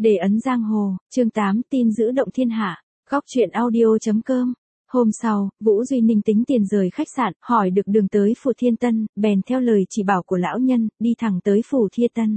Để ấn giang hồ, chương 8 tin giữ động thiên hạ, góc truyện audio.com. Hôm sau, Vũ Duy Ninh tính tiền rời khách sạn, hỏi được đường tới Phủ Thiên Tân, bèn theo lời chỉ bảo của lão nhân, đi thẳng tới Phủ Thiên Tân.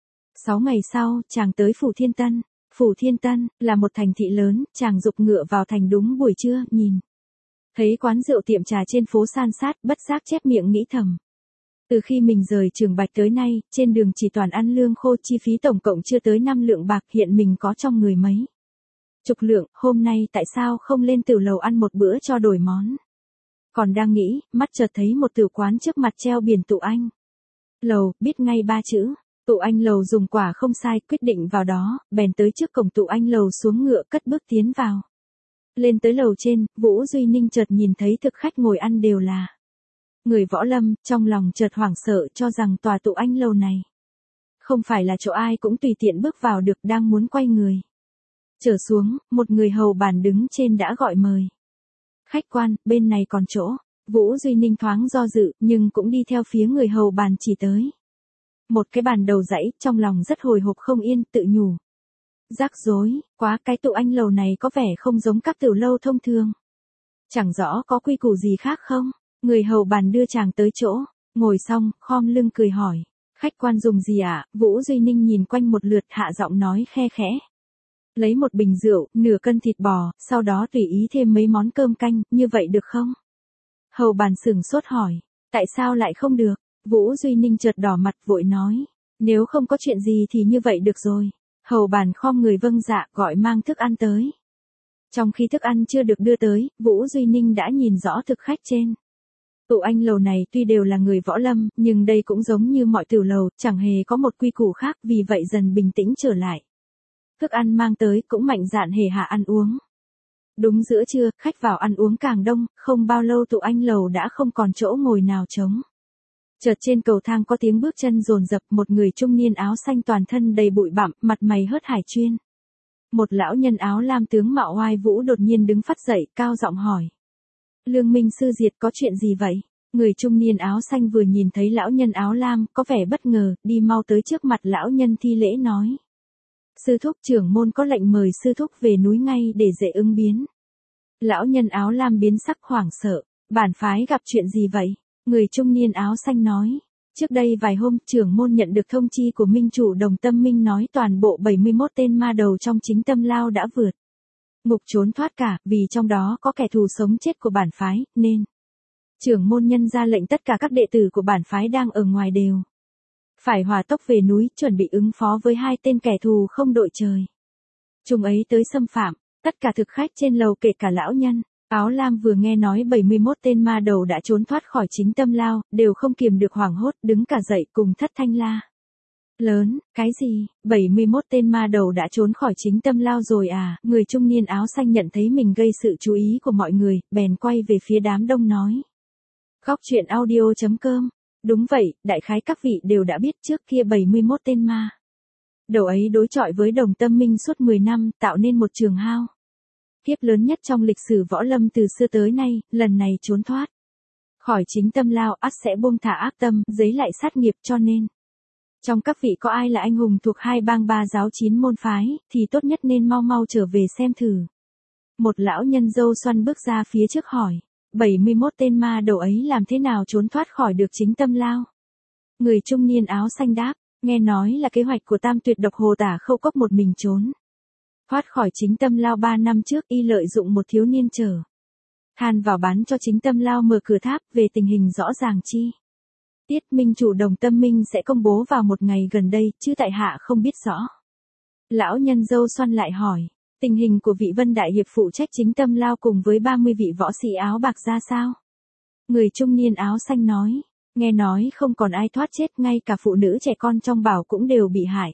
6 ngày sau, chàng tới Phủ Thiên Tân. Phủ Thiên Tân là một thành thị lớn, chàng giục ngựa vào thành đúng buổi trưa, nhìn thấy quán rượu tiệm trà trên phố san sát, bất giác chép miệng nghĩ thầm. Từ khi mình rời Trường Bạch tới nay, trên đường chỉ toàn ăn lương khô, chi phí tổng cộng chưa tới 5 lượng bạc, hiện mình có trong người mấy chục lượng, hôm nay tại sao không lên tiểu lầu ăn một bữa cho đổi món. Còn đang nghĩ, mắt chợt thấy một tử quán trước mặt treo biển Tụ Anh Lầu, biết ngay 3 chữ. Tụ Anh Lầu dùng quả không sai, quyết định vào đó, bèn tới trước cổng Tụ Anh Lầu xuống ngựa cất bước tiến vào. Lên tới lầu trên, Vũ Duy Ninh chợt nhìn thấy thực khách ngồi ăn đều là người võ lâm, trong lòng chợt hoảng sợ cho rằng tòa Tụ Anh Lầu này không phải là chỗ ai cũng tùy tiện bước vào được, đang muốn quay người trở xuống, một người hầu bàn đứng trên đã gọi mời. Khách quan, bên này còn chỗ. Vũ Duy Ninh thoáng do dự, nhưng cũng đi theo phía người hầu bàn chỉ tới một cái bàn đầu dãy, trong lòng rất hồi hộp không yên, tự nhủ. Rắc rối, quá, cái Tụ Anh Lầu này có vẻ không giống các tiểu lâu thông thường. Chẳng rõ có quy củ gì khác không? Người hầu bàn đưa chàng tới chỗ, ngồi xong, khom lưng cười hỏi. Khách quan dùng gì ạ? Vũ Duy Ninh nhìn quanh một lượt, hạ giọng nói khe khẽ. Lấy một bình rượu, nửa cân thịt bò, sau đó tùy ý thêm mấy món cơm canh, như vậy được không? Hầu bàn sửng sốt hỏi. Tại sao lại không được? Vũ Duy Ninh chợt đỏ mặt vội nói. Nếu không có chuyện gì thì như vậy được rồi. Hầu bàn khom người vâng dạ, gọi mang thức ăn tới. Trong khi thức ăn chưa được đưa tới, Vũ Duy Ninh đã nhìn rõ thực khách trên Tụ Anh Lầu này tuy đều là người võ lâm, nhưng đây cũng giống như mọi tiểu lầu, chẳng hề có một quy củ khác, vì vậy dần bình tĩnh trở lại. Thức ăn mang tới cũng mạnh dạn hề hạ ăn uống. Đúng giữa trưa, khách vào ăn uống càng đông, không bao lâu Tụ Anh Lầu đã không còn chỗ ngồi nào trống. Chợt trên cầu thang có tiếng bước chân dồn dập, một người trung niên áo xanh toàn thân đầy bụi bặm, mặt mày hớt hải chuyên. Một lão nhân áo lam tướng mạo oai vũ đột nhiên đứng phắt dậy, cao giọng hỏi. Lương Minh sư diệt, có chuyện gì vậy? Người trung niên áo xanh vừa nhìn thấy lão nhân áo lam, có vẻ bất ngờ, đi mau tới trước mặt lão nhân thi lễ nói. Sư thúc, trưởng môn có lệnh mời sư thúc về núi ngay để dễ ứng biến. Lão nhân áo lam biến sắc hoảng sợ. Bản phái gặp chuyện gì vậy? Người trung niên áo xanh nói. Trước đây vài hôm, trưởng môn nhận được thông chi của minh chủ Đồng Tâm Minh nói toàn bộ 71 tên ma đầu trong Chính Tâm Lao đã vượt ngục trốn thoát cả, vì trong đó có kẻ thù sống chết của bản phái, nên trưởng môn nhân ra lệnh tất cả các đệ tử của bản phái đang ở ngoài đều phải hỏa tốc về núi, chuẩn bị ứng phó với 2 tên kẻ thù không đội trời chúng ấy tới xâm phạm. Tất cả thực khách trên lầu kể cả lão nhân áo lam vừa nghe nói 71 tên ma đầu đã trốn thoát khỏi Chính Tâm Lao, đều không kiềm được hoảng hốt, đứng cả dậy cùng thất thanh la lớn. Cái gì? 71 tên ma đầu đã trốn khỏi Chính Tâm Lao rồi à? Người trung niên áo xanh nhận thấy mình gây sự chú ý của mọi người, bèn quay về phía đám đông nói. Góc truyện audio.com. Đúng vậy, đại khái các vị đều đã biết trước kia 71 tên ma đầu ấy đối chọi với Đồng Tâm Minh suốt 10 năm, tạo nên một trường hao kiếp lớn nhất trong lịch sử võ lâm từ xưa tới nay, lần này trốn thoát khỏi Chính Tâm Lao, ắt sẽ buông thả ác tâm, giấy lại sát nghiệp, cho nên trong các vị có ai là anh hùng thuộc 2 bang 3 giáo 9 môn phái, thì tốt nhất nên mau mau trở về xem thử. Một lão nhân râu xoăn bước ra phía trước hỏi. 71 tên ma đầu ấy làm thế nào trốn thoát khỏi được Chính Tâm Lao? Người trung niên áo xanh đáp. Nghe nói là kế hoạch của Tam Tuyệt Độc Hồ Tả Khâu Cốc một mình trốn thoát khỏi Chính Tâm Lao 3 năm trước, y lợi dụng một thiếu niên trở than vào bán cho Chính Tâm Lao mở cửa tháp. Về tình hình rõ ràng chi tiết, minh chủ Đồng Tâm Minh sẽ công bố vào một ngày gần đây, chứ tại hạ không biết rõ. Lão nhân râu xoăn lại hỏi. Tình hình của vị Vân Đại Hiệp phụ trách Chính Tâm Lao cùng với 30 vị võ sĩ áo bạc ra sao? Người trung niên áo xanh nói. Nghe nói không còn ai thoát chết, ngay cả phụ nữ trẻ con trong bảo cũng đều bị hại.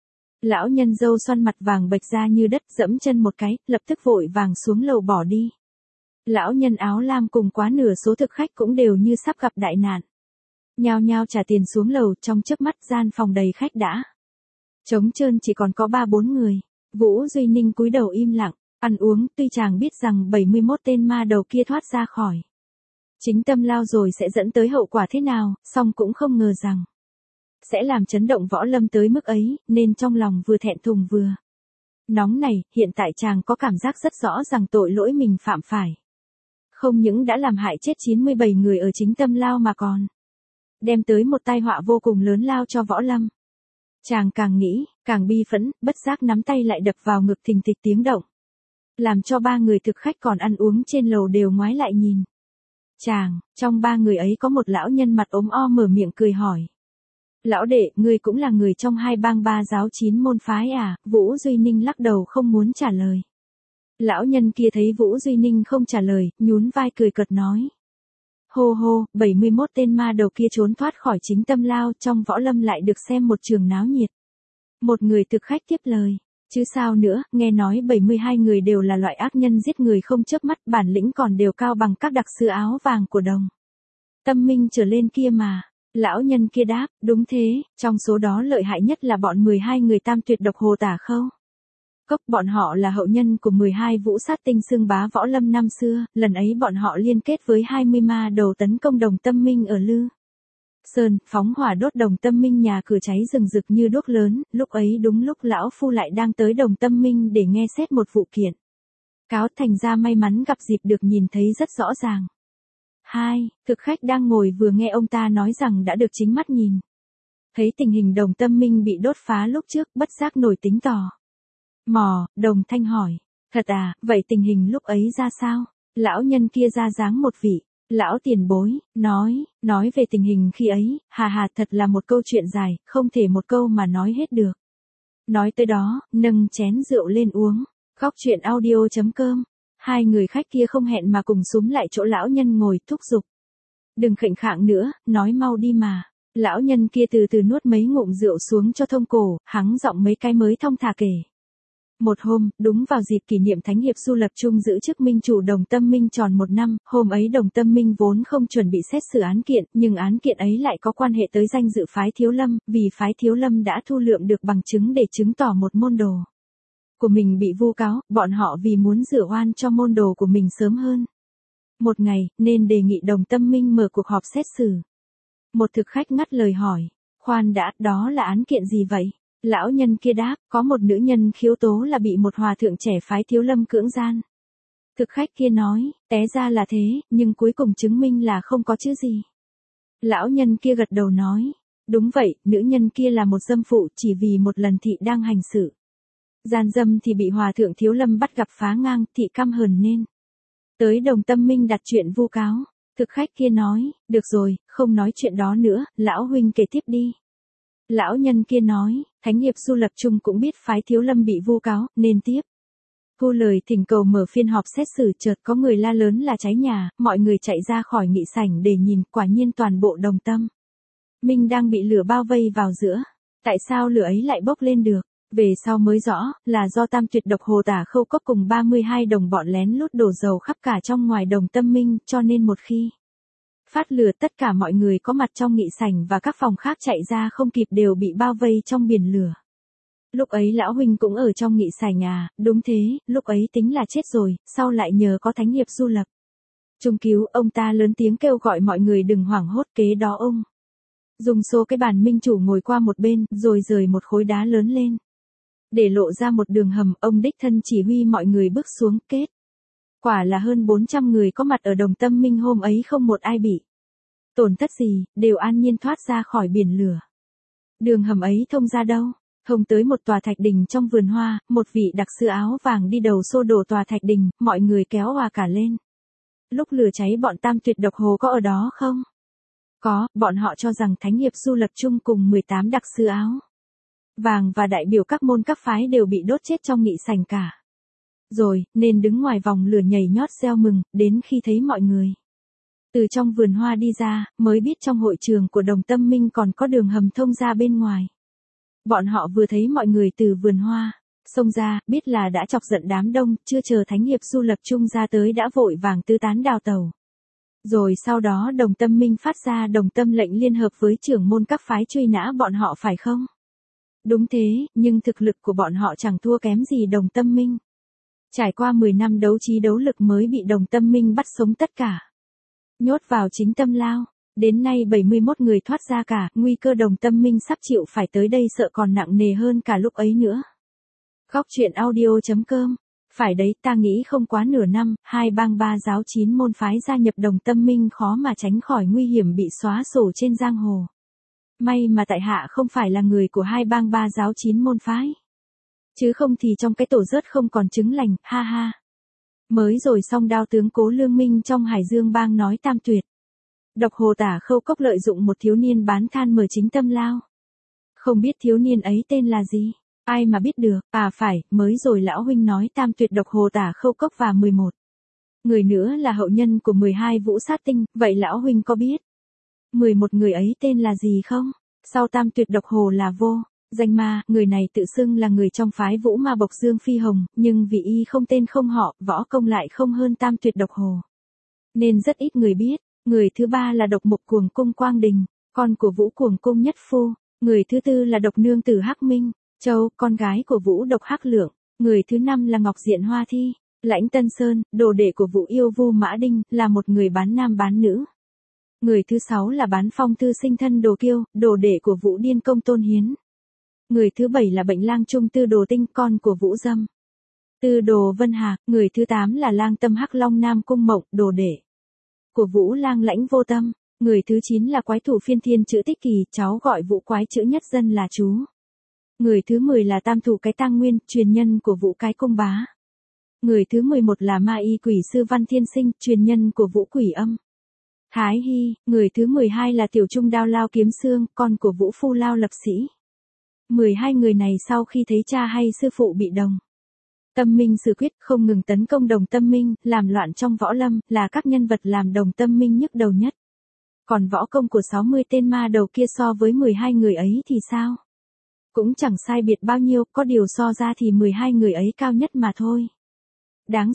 Lão nhân râu xoăn mặt vàng bệch ra như đất, dẫm chân một cái, lập tức vội vàng xuống lầu bỏ đi. Lão nhân áo lam cùng quá nửa số thực khách cũng đều như sắp gặp đại nạn. Nhao nhao trả tiền xuống lầu, trong chớp mắt gian phòng đầy khách đã trống trơn, chỉ còn có 3-4 người. Vũ Duy Ninh cúi đầu im lặng, ăn uống, tuy chàng biết rằng 71 tên ma đầu kia thoát ra khỏi Chính Tâm Lao rồi sẽ dẫn tới hậu quả thế nào, song cũng không ngờ rằng sẽ làm chấn động võ lâm tới mức ấy, nên trong lòng vừa thẹn thùng vừa Nóng này, hiện tại chàng có cảm giác rất rõ rằng tội lỗi mình phạm phải. Không những đã làm hại chết 97 người ở chính tâm lao mà còn đem tới một tai họa vô cùng lớn lao cho Võ Lâm. Chàng càng nghĩ, càng bi phẫn, bất giác nắm tay lại đập vào ngực thình thịch tiếng động. Làm cho 3 người thực khách còn ăn uống trên lầu đều ngoái lại nhìn. Chàng, trong 3 người ấy có một lão nhân mặt ốm o mở miệng cười hỏi. Lão đệ, ngươi cũng là người trong 2 bang 3 giáo 9 môn phái à? Vũ Duy Ninh lắc đầu không muốn trả lời. Lão nhân kia thấy Vũ Duy Ninh không trả lời, nhún vai cười cợt nói. Hô hô, 71 tên ma đầu kia trốn thoát khỏi chính tâm lao, trong Võ Lâm lại được xem một trường náo nhiệt. Một người thực khách tiếp lời. Chứ sao nữa, nghe nói 72 người đều là loại ác nhân giết người không chớp mắt, bản lĩnh còn đều cao bằng các đặc sư áo vàng của Đồng Tâm Minh trở lên kia mà. Lão nhân kia đáp, đúng thế, trong số đó lợi hại nhất là bọn 12 người tam tuyệt độc Hồ Tả Khâu. Cốc, bọn họ là hậu nhân của 12 vũ sát tinh xương bá Võ Lâm năm xưa, lần ấy bọn họ liên kết với 20 ma đầu tấn công Đồng Tâm Minh ở Lư Sơn, phóng hỏa đốt Đồng Tâm Minh, nhà cửa cháy rừng rực như đuốc lớn, lúc ấy đúng lúc lão phu lại đang tới Đồng Tâm Minh để nghe xét một vụ kiện cáo, thành ra may mắn gặp dịp được nhìn thấy rất rõ ràng. Thực khách đang ngồi vừa nghe ông ta nói rằng đã được chính mắt nhìn thấy tình hình Đồng Tâm Minh bị đốt phá lúc trước, bất giác nổi tính tò mò. Đồng Thanh hỏi, thật à, vậy tình hình lúc ấy ra sao? Lão nhân kia ra dáng một vị lão tiền bối, nói về tình hình khi ấy, hà thật là một câu chuyện dài, không thể một câu mà nói hết được. Nói tới đó, nâng chén rượu lên uống. Góc truyện audio.com. 2 người khách kia không hẹn mà cùng xúm lại chỗ lão nhân ngồi, thúc giục. Đừng khệnh khạng nữa, nói mau đi mà. Lão nhân kia từ từ nuốt mấy ngụm rượu xuống cho thông cổ, hắng giọng mấy cái mới thong thả kể. Một hôm, đúng vào dịp kỷ niệm Thánh Hiệp Du Lập Trung giữ chức minh chủ Đồng Tâm Minh tròn 1 năm, hôm ấy Đồng Tâm Minh vốn không chuẩn bị xét xử án kiện, nhưng án kiện ấy lại có quan hệ tới danh dự phái Thiếu Lâm, vì phái Thiếu Lâm đã thu lượm được bằng chứng để chứng tỏ một môn đồ của mình bị vu cáo, bọn họ vì muốn rửa oan cho môn đồ của mình sớm hơn một ngày, nên đề nghị Đồng Tâm Minh mở cuộc họp xét xử. Một thực khách ngắt lời hỏi, khoan đã, đó là án kiện gì vậy? Lão nhân kia đáp, có một nữ nhân khiếu tố là bị một hòa thượng trẻ phái Thiếu Lâm cưỡng gian. Thực khách kia nói, té ra là thế, nhưng cuối cùng chứng minh là không có chữ gì. Lão nhân kia gật đầu nói, đúng vậy, nữ nhân kia là một dâm phụ, chỉ vì một lần thị đang hành sự gian dâm thì bị hòa thượng Thiếu Lâm bắt gặp phá ngang, thị căm hờn nên tới Đồng Tâm Minh đặt chuyện vu cáo. Thực khách kia nói, được rồi, không nói chuyện đó nữa, lão huynh kể tiếp đi. Lão nhân kia nói, Thánh Hiệp Du Lập Trung cũng biết phái Thiếu Lâm bị vu cáo, nên tiếp thu lời thỉnh cầu mở phiên họp xét xử, chợt có người la lớn là cháy nhà, mọi người chạy ra khỏi nghị sảnh để nhìn, quả nhiên toàn bộ Đồng Tâm Minh đang bị lửa bao vây vào giữa. Tại sao lửa ấy lại bốc lên được? Về sau mới rõ, là do tam tuyệt độc Hồ Tả Khâu Cốc cùng 32 đồng bọn lén lút đổ dầu khắp cả trong ngoài Đồng Tâm Minh, cho nên một khi phát lửa tất cả mọi người có mặt trong nghị sảnh và các phòng khác chạy ra không kịp đều bị bao vây trong biển lửa. Lúc ấy lão huynh cũng ở trong nghị sảnh à? Đúng thế, lúc ấy tính là chết rồi, sau lại nhờ có Thánh Hiệp Du Lập Trung cứu, ông ta lớn tiếng kêu gọi mọi người đừng hoảng hốt, kế đó ông dùng xô cái bàn minh chủ ngồi qua một bên, rồi rời một khối đá lớn lên để lộ ra một đường hầm, ông đích thân chỉ huy mọi người bước xuống, kết quả là hơn 400 người có mặt ở Đồng Tâm Minh hôm ấy không một ai bị tổn thất gì, đều an nhiên thoát ra khỏi biển lửa. Đường hầm ấy thông ra đâu? Thông tới một tòa thạch đình trong vườn hoa, một vị đặc sư áo vàng đi đầu xô đổ tòa thạch đình, mọi người kéo òa cả lên. Lúc lửa cháy bọn tam tuyệt độc Hồ có ở đó không? Có, bọn họ cho rằng Thánh Hiệp Du Lập Trung cùng 18 đặc sư áo vàng và đại biểu các môn các phái đều bị đốt chết trong nghị sảnh cả rồi, nên đứng ngoài vòng lửa nhảy nhót reo mừng, đến khi thấy mọi người từ trong vườn hoa đi ra, mới biết trong hội trường của Đồng Tâm Minh còn có đường hầm thông ra bên ngoài. Bọn họ vừa thấy mọi người từ vườn hoa xông ra, biết là đã chọc giận đám đông, chưa chờ Thánh Hiệp Du Lập Trung ra tới đã vội vàng tứ tán đào tẩu. Rồi sau đó Đồng Tâm Minh phát ra Đồng Tâm lệnh liên hợp với trưởng môn các phái truy nã bọn họ phải không? Đúng thế, nhưng thực lực của bọn họ chẳng thua kém gì Đồng Tâm Minh. Trải qua 10 năm đấu trí đấu lực mới bị Đồng Tâm Minh bắt sống tất cả, nhốt vào chính tâm lao. Đến nay 71 người thoát ra cả, nguy cơ Đồng Tâm Minh sắp chịu phải tới đây sợ còn nặng nề hơn cả lúc ấy nữa. Góc truyện audio.com. Phải đấy, ta nghĩ không quá nửa năm, hai bang ba giáo 9 môn phái gia nhập Đồng Tâm Minh khó mà tránh khỏi nguy hiểm bị xóa sổ trên giang hồ. May mà tại hạ không phải là người của hai bang ba giáo 9 môn phái. Chứ không thì trong cái tổ rớt không còn trứng lành, ha ha. Mới rồi xong đao tướng Cố Lương Minh trong Hải Dương bang nói tam tuyệt. Độc hồ Tả Khâu Cốc lợi dụng một thiếu niên bán than mở chính tâm lao. Không biết thiếu niên ấy tên là gì? Ai mà biết được, à phải, mới rồi lão huynh nói tam tuyệt độc hồ Tả Khâu Cốc và 11. Người nữa là hậu nhân của 12 vũ sát tinh, vậy lão huynh có biết 11 người ấy tên là gì không? Sau tam tuyệt độc hồ là Vô Danh Ma, người này tự xưng là người trong phái Vũ Ma Bộc Dương Phi Hồng, nhưng vì y không tên không họ, võ công lại không hơn tam tuyệt độc hồ, nên rất ít người biết. Người thứ ba là độc mục Cuồng Cung Quang Đình, con của Vũ Cuồng Cung Nhất Phu. Người thứ tư là độc nương tử Hắc Minh Châu, con gái của Vũ độc Hắc Lượng. Người thứ năm là Ngọc Diện Hoa Thi, Lãnh Tân Sơn, đồ đệ của Vũ yêu Vu Mã Đinh, là một người bán nam bán nữ. Người thứ sáu là Bán Phong Tư Sinh thân Đồ Kiêu, đồ đệ của Vũ Điên Công Tôn Hiến. Người thứ bảy là Bệnh Lang Trung Tư Đồ Tinh, con của Vũ Dâm Tư Đồ Vân Hạc. Người thứ tám là Lang Tâm Hắc Long Nam Cung Mộng, đồ đệ của Vũ Lang Lãnh Vô Tâm. Người thứ 9 là Quái Thủ Phiên Thiên Chữ Tích Kỳ, cháu gọi Vũ Quái Chữ Nhất Dân là chú. Người thứ 10 là Tam Thủ Cái Tang Nguyên, truyền nhân của Vũ Cái Cung Bá. Người thứ 11 là Ma Y Quỷ Sư Văn Thiên Sinh, truyền nhân của Vũ Quỷ Âm Thái Hy. Người thứ 12 là Tiểu Trung Đao Lao Kiếm Xương, con của Vũ Phu Lao Lập Sĩ. 12 người này sau khi thấy cha hay sư phụ bị Đồng Tâm Minh xử quyết, không ngừng tấn công Đồng Tâm Minh, làm loạn trong võ lâm, là các nhân vật làm Đồng Tâm Minh nhức đầu nhất. Còn võ công của 60 tên ma đầu kia so với 12 người ấy thì sao? Cũng chẳng sai biệt bao nhiêu, có điều so ra thì 12 người ấy cao nhất mà thôi. Đáng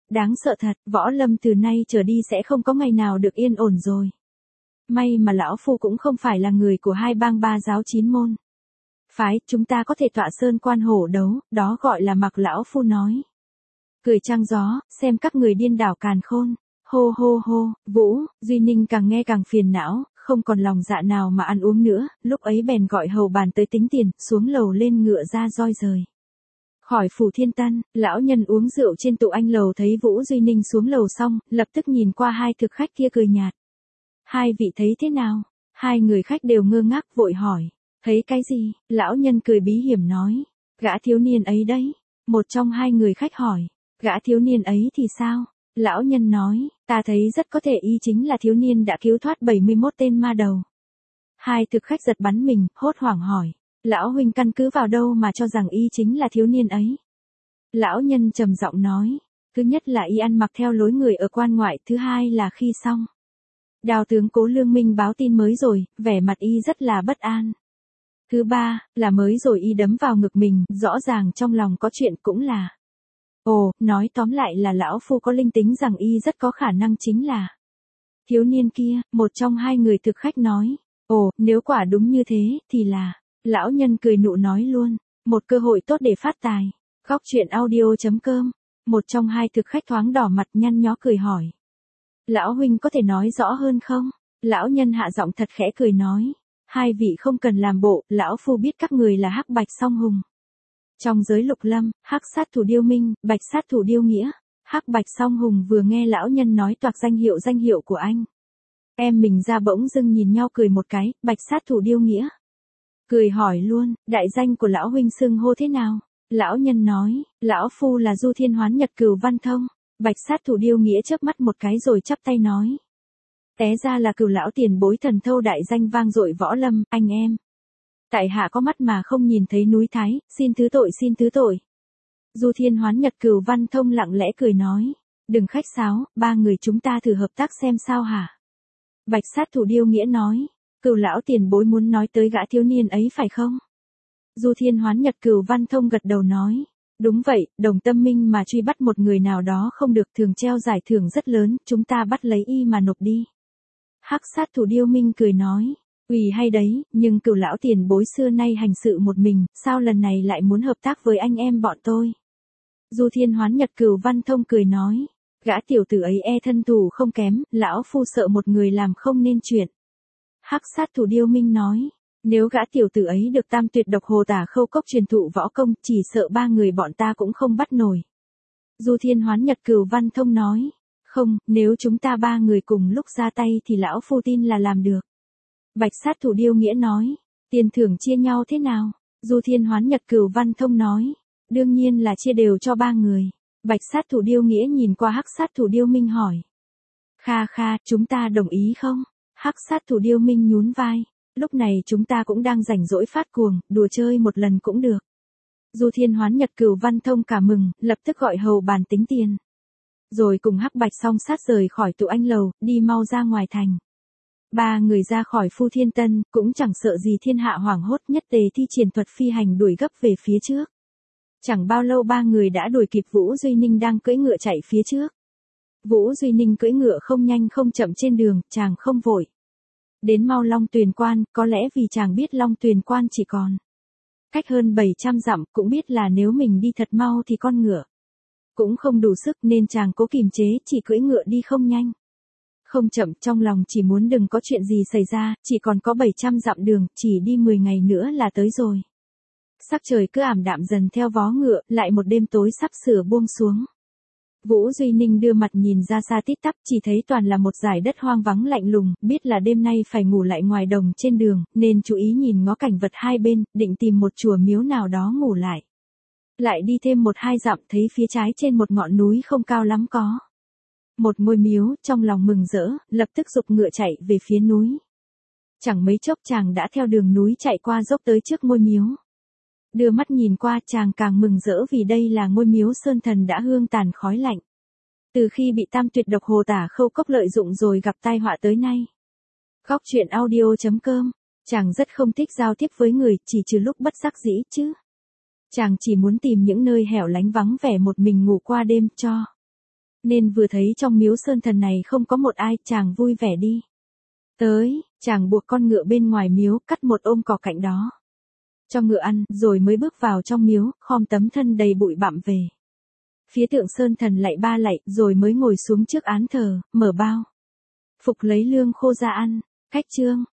sợ thật, võ lâm từ nay trở đi sẽ không có ngày nào được yên ổn rồi. May mà lão phu cũng không phải là người của hai bang ba giáo 9 môn phái, chúng ta có thể tọa sơn quan hổ đấu, đó gọi là mặc. Lão phu nói cười trăng gió, xem các người điên đảo càn khôn. Hô hô hô, Vũ Duy Ninh càng nghe càng phiền não, không còn lòng dạ nào mà ăn uống nữa, lúc ấy bèn gọi hầu bàn tới tính tiền, xuống lầu lên ngựa ra roi rời khỏi phủ Thiên Tân. Lão nhân uống rượu trên tụ anh lầu thấy Vũ Duy Ninh xuống lầu xong, lập tức nhìn qua hai thực khách kia cười nhạt. Hai vị thấy thế nào? Hai người khách đều ngơ ngác vội hỏi. Thấy cái gì? Lão nhân cười bí hiểm nói. Gã thiếu niên ấy đấy. Một trong hai người khách hỏi. Gã thiếu niên ấy thì sao? Lão nhân nói, ta thấy rất có thể y chính là thiếu niên đã cứu thoát 71 tên ma đầu. Hai thực khách giật bắn mình, hốt hoảng hỏi. Lão huynh căn cứ vào đâu mà cho rằng y chính là thiếu niên ấy? Lão nhân trầm giọng nói. Thứ nhất là y ăn mặc theo lối người ở quan ngoại, thứ hai là khi xong đao tướng Cố Lương Minh báo tin mới rồi, vẻ mặt y rất là bất an. Thứ ba, là mới rồi y đấm vào ngực mình, rõ ràng trong lòng có chuyện cũng là. Ồ, nói tóm lại là lão phu có linh tính rằng y rất có khả năng chính là thiếu niên kia. Một trong hai người thực khách nói. Ồ, nếu quả đúng như thế, thì là. Lão nhân cười nụ nói luôn. Một cơ hội tốt để phát tài. Góc truyện audio.com. Một trong hai thực khách thoáng đỏ mặt nhăn nhó cười hỏi. Lão huynh có thể nói rõ hơn không? Lão nhân hạ giọng thật khẽ cười nói. Hai vị không cần làm bộ, lão phu biết các người là Hắc Bạch Song Hùng. Trong giới lục lâm, Hắc sát thủ Điêu Minh, Bạch sát thủ Điêu Nghĩa. Hắc Bạch Song Hùng vừa nghe lão nhân nói toạc danh hiệu của anh. Em mình ra bỗng dưng nhìn nhau cười một cái, Bạch sát thủ Điêu Nghĩa. Cười hỏi luôn, đại danh của lão huynh xưng hô thế nào? Lão nhân nói, lão phu là Du Thiên Hoán Nhật Cửu Văn Thông. Bạch sát thủ Điêu Nghĩa chớp mắt một cái rồi chắp tay nói. Té ra là Cửu lão tiền bối thần thâu đại danh vang dội võ lâm, anh em. Tại hạ có mắt mà không nhìn thấy núi Thái, xin thứ tội. Du Thiên Hoán Nhật Cửu Văn Thông lặng lẽ cười nói. Đừng khách sáo, ba người chúng ta thử hợp tác xem sao hả? Bạch sát thủ Điêu Nghĩa nói. Cửu lão tiền bối muốn nói tới gã thiếu niên ấy phải không? Du Thiên Hoán Nhật Cửu Văn Thông gật đầu nói. Đúng vậy, Đồng Tâm Minh mà truy bắt một người nào đó không được thường treo giải thưởng rất lớn, chúng ta bắt lấy y mà nộp đi. Hắc sát thủ Điêu Minh cười nói. Ủy hay đấy, nhưng Cửu lão tiền bối xưa nay hành sự một mình, sao lần này lại muốn hợp tác với anh em bọn tôi? Du Thiên Hoán Nhật Cửu Văn Thông cười nói. Gã tiểu tử ấy thân thủ không kém, lão phu sợ một người làm không nên chuyện. Hắc sát thủ Điêu Minh nói. Nếu gã tiểu tử ấy được tam tuyệt độc hồ tả khâu cốc truyền thụ võ công, chỉ sợ ba người bọn ta cũng không bắt nổi. Du Thiên Hoán Nhật Cửu Văn Thông nói. Không, nếu chúng ta ba người cùng lúc ra tay thì lão phu tin là làm được. Bạch sát thủ Điêu Nghĩa nói. Tiền thưởng chia nhau thế nào? Du Thiên Hoán Nhật Cửu Văn Thông nói. Đương nhiên là chia đều cho ba người. Bạch sát thủ Điêu Nghĩa nhìn qua hắc sát thủ Điêu Minh hỏi. Kha kha, chúng ta đồng ý không? Hắc sát thủ Điêu Minh nhún vai. Lúc này chúng ta cũng đang rảnh rỗi phát cuồng, đùa chơi một lần cũng được. Du Thiên Hoán Nhật Cửu Văn Thông cả mừng, lập tức gọi hầu bàn tính tiền. Rồi cùng hắc bạch song sát rời khỏi tụ anh lầu, đi mau ra ngoài thành. Ba người ra khỏi Phu Thiên Tân, cũng chẳng sợ gì thiên hạ hoảng hốt, nhất tề thi triển thuật phi hành đuổi gấp về phía trước. Chẳng bao lâu ba người đã đuổi kịp Vũ Duy Ninh đang cưỡi ngựa chạy phía trước. Vũ Duy Ninh cưỡi ngựa không nhanh không chậm trên đường, chàng không vội. Đến mau Long Tuyền Quan, có lẽ vì chàng biết Long Tuyền Quan chỉ còn cách hơn 700 dặm, cũng biết là nếu mình đi thật mau thì con ngựa cũng không đủ sức, nên chàng cố kiềm chế, chỉ cưỡi ngựa đi không nhanh không chậm, trong lòng chỉ muốn đừng có chuyện gì xảy ra, chỉ còn có 700 dặm đường, chỉ đi 10 ngày nữa là tới rồi. Sắc trời cứ ảm đạm dần theo vó ngựa, lại một đêm tối sắp sửa buông xuống. Vũ Duy Ninh đưa mặt nhìn ra xa tít tắp, chỉ thấy toàn là một dải đất hoang vắng lạnh lùng, biết là đêm nay phải ngủ lại ngoài đồng trên đường, nên chú ý nhìn ngó cảnh vật hai bên, định tìm một chùa miếu nào đó ngủ lại. Lại đi thêm 1-2 dặm, thấy phía trái trên một ngọn núi không cao lắm có một ngôi miếu, trong lòng mừng rỡ, lập tức giục ngựa chạy về phía núi. Chẳng mấy chốc chàng đã theo đường núi chạy qua dốc tới trước ngôi miếu. Đưa mắt nhìn qua, chàng càng mừng rỡ vì đây là ngôi miếu sơn thần đã hương tàn khói lạnh. Từ khi bị tam tuyệt độc hồ tả khâu cốc lợi dụng rồi gặp tai họa tới nay. Góc truyện audio.com, chàng rất không thích giao tiếp với người, chỉ trừ lúc bất đắc dĩ chứ. Chàng chỉ muốn tìm những nơi hẻo lánh vắng vẻ một mình ngủ qua đêm cho. Nên vừa thấy trong miếu sơn thần này không có một ai, chàng vui vẻ đi tới, chàng buộc con ngựa bên ngoài miếu, cắt một ôm cỏ cạnh đó cho ngựa ăn, rồi mới bước vào trong miếu, khom tấm thân đầy bụi bặm về phía tượng sơn thần lạy 3 lạy, rồi mới ngồi xuống trước án thờ, mở bao phục lấy lương khô ra ăn. Cách chương